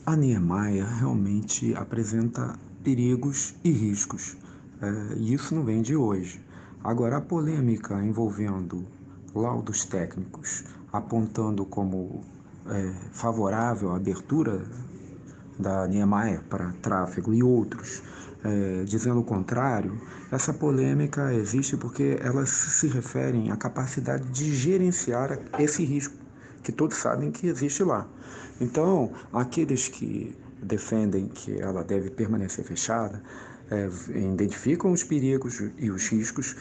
A Niemeyer realmente apresenta perigos e riscos, e isso não vem de hoje. Agora, a polêmica envolvendo laudos técnicos apontando como favorável a abertura da Niemeyer para tráfego e outros dizendo o contrário, essa polêmica existe porque elas se referem à capacidade de gerenciar esse risco, que todos sabem que existe lá. Então, aqueles que defendem que ela deve permanecer fechada, identificam os perigos e os riscos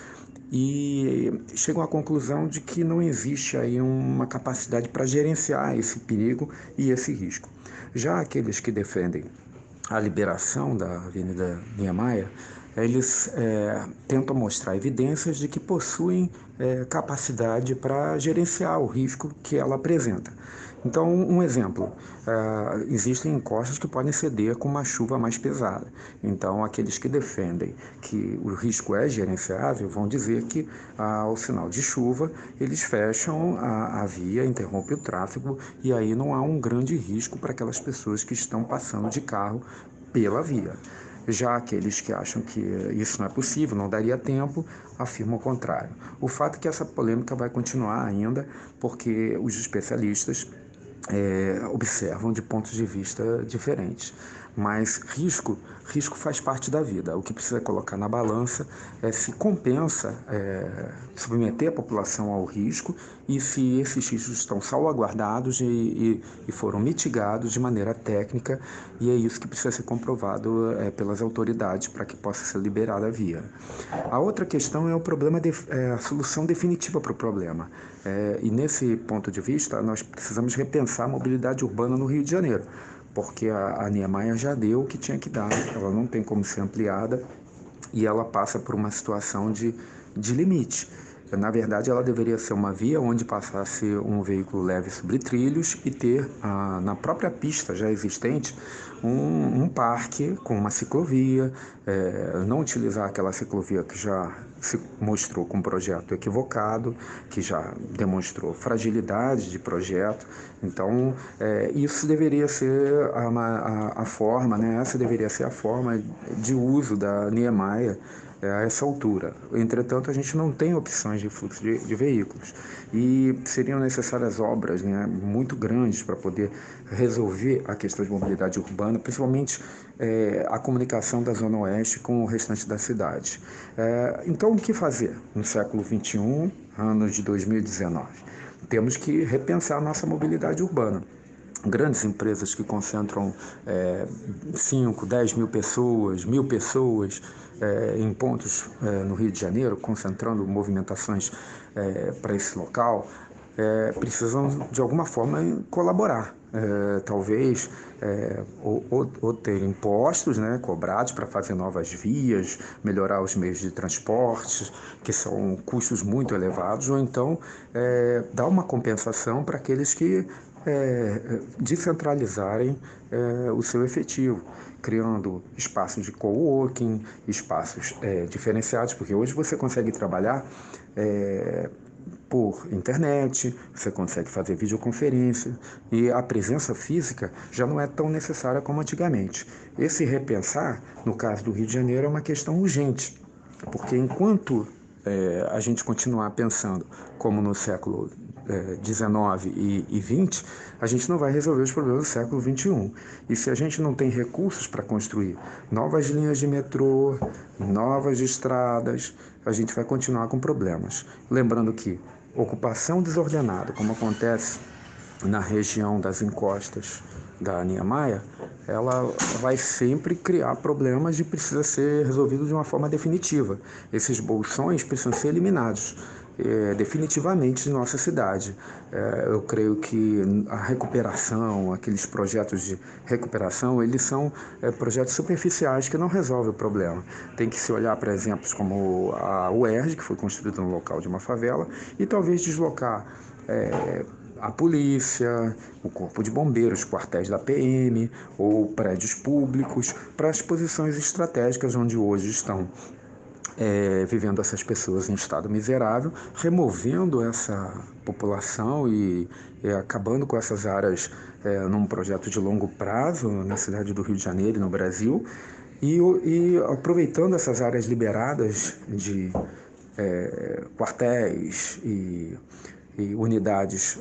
e chegam à conclusão de que não existe aí uma capacidade para gerenciar esse perigo e esse risco. Já aqueles que defendem a liberação da Avenida Niemeyer, eles tentam mostrar evidências de que possuem capacidade para gerenciar o risco que ela apresenta. Então, um exemplo, existem encostas que podem ceder com uma chuva mais pesada. Então, aqueles que defendem que o risco é gerenciável vão dizer que, ao sinal de chuva, eles fecham a via, interrompem o tráfego e aí não há um grande risco para aquelas pessoas que estão passando de carro pela via. Já aqueles que acham que isso não é possível, não daria tempo, afirmam o contrário. O fato é que essa polêmica vai continuar ainda, porque os especialistas observam de pontos de vista diferentes. Mas risco faz parte da vida. O que precisa colocar na balança é se compensa submeter a população ao risco e se esses riscos estão salvaguardados e foram mitigados de maneira técnica, e é isso que precisa ser comprovado pelas autoridades para que possa ser liberada a via. A outra questão é o problema a solução definitiva para o problema. E nesse ponto de vista, nós precisamos repensar a mobilidade urbana no Rio de Janeiro, porque a Niemeyer já deu o que tinha que dar, ela não tem como ser ampliada e ela passa por uma situação de limite. Na verdade, ela deveria ser uma via onde passasse um veículo leve sobre trilhos e ter, na própria pista já existente, um parque com uma ciclovia, não utilizar aquela ciclovia que já se mostrou com um projeto equivocado, que já demonstrou fragilidade de projeto. Então, isso deveria ser a forma, né? Essa deveria ser a forma de uso da Niemeyer a essa altura. Entretanto, a gente não tem opções de fluxo de veículos e seriam necessárias obras, né, muito grandes para poder resolver a questão de mobilidade urbana, principalmente a comunicação da Zona Oeste com o restante da cidade. Então, o que fazer no século XXI, ano de 2019? Temos que repensar a nossa mobilidade urbana. Grandes empresas que concentram 5, 10 mil pessoas, 1.000 pessoas em pontos no Rio de Janeiro, concentrando movimentações para esse local, precisam de alguma forma colaborar. Talvez ou ter impostos, né, cobrados para fazer novas vias, melhorar os meios de transporte, que são custos muito elevados, ou então dar uma compensação para aqueles que descentralizarem o seu efetivo, criando espaços de coworking, espaços diferenciados, porque hoje você consegue trabalhar por internet, você consegue fazer videoconferência e a presença física já não é tão necessária como antigamente. Esse repensar, no caso do Rio de Janeiro, é uma questão urgente, porque enquanto a gente continuar pensando como no século XIX e XX, a gente não vai resolver os problemas do século XXI. E se a gente não tem recursos para construir novas linhas de metrô, novas estradas, a gente vai continuar com problemas. Lembrando que ocupação desordenada, como acontece na região das encostas da Niemeyer, ela vai sempre criar problemas e precisa ser resolvido de uma forma definitiva. Esses bolsões precisam ser eliminados definitivamente de nossa cidade. Eu creio que a recuperação, aqueles projetos de recuperação, eles são projetos superficiais que não resolvem o problema. Tem que se olhar para exemplos como a UERJ, que foi construída no local de uma favela, e talvez deslocar a polícia, o corpo de bombeiros, quartéis da PM ou prédios públicos para as posições estratégicas onde hoje estão vivendo essas pessoas em estado miserável, removendo essa população e acabando com essas áreas num projeto de longo prazo na cidade do Rio de Janeiro e no Brasil, e aproveitando essas áreas liberadas de quartéis e unidades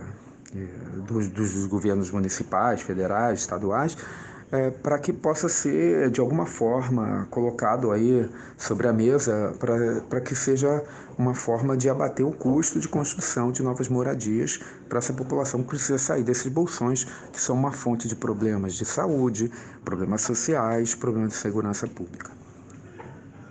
dos governos municipais, federais, estaduais, para que possa ser, de alguma forma, colocado aí sobre a mesa, para que seja uma forma de abater o custo de construção de novas moradias para essa população que precisa sair desses bolsões, que são uma fonte de problemas de saúde, problemas sociais, problemas de segurança pública.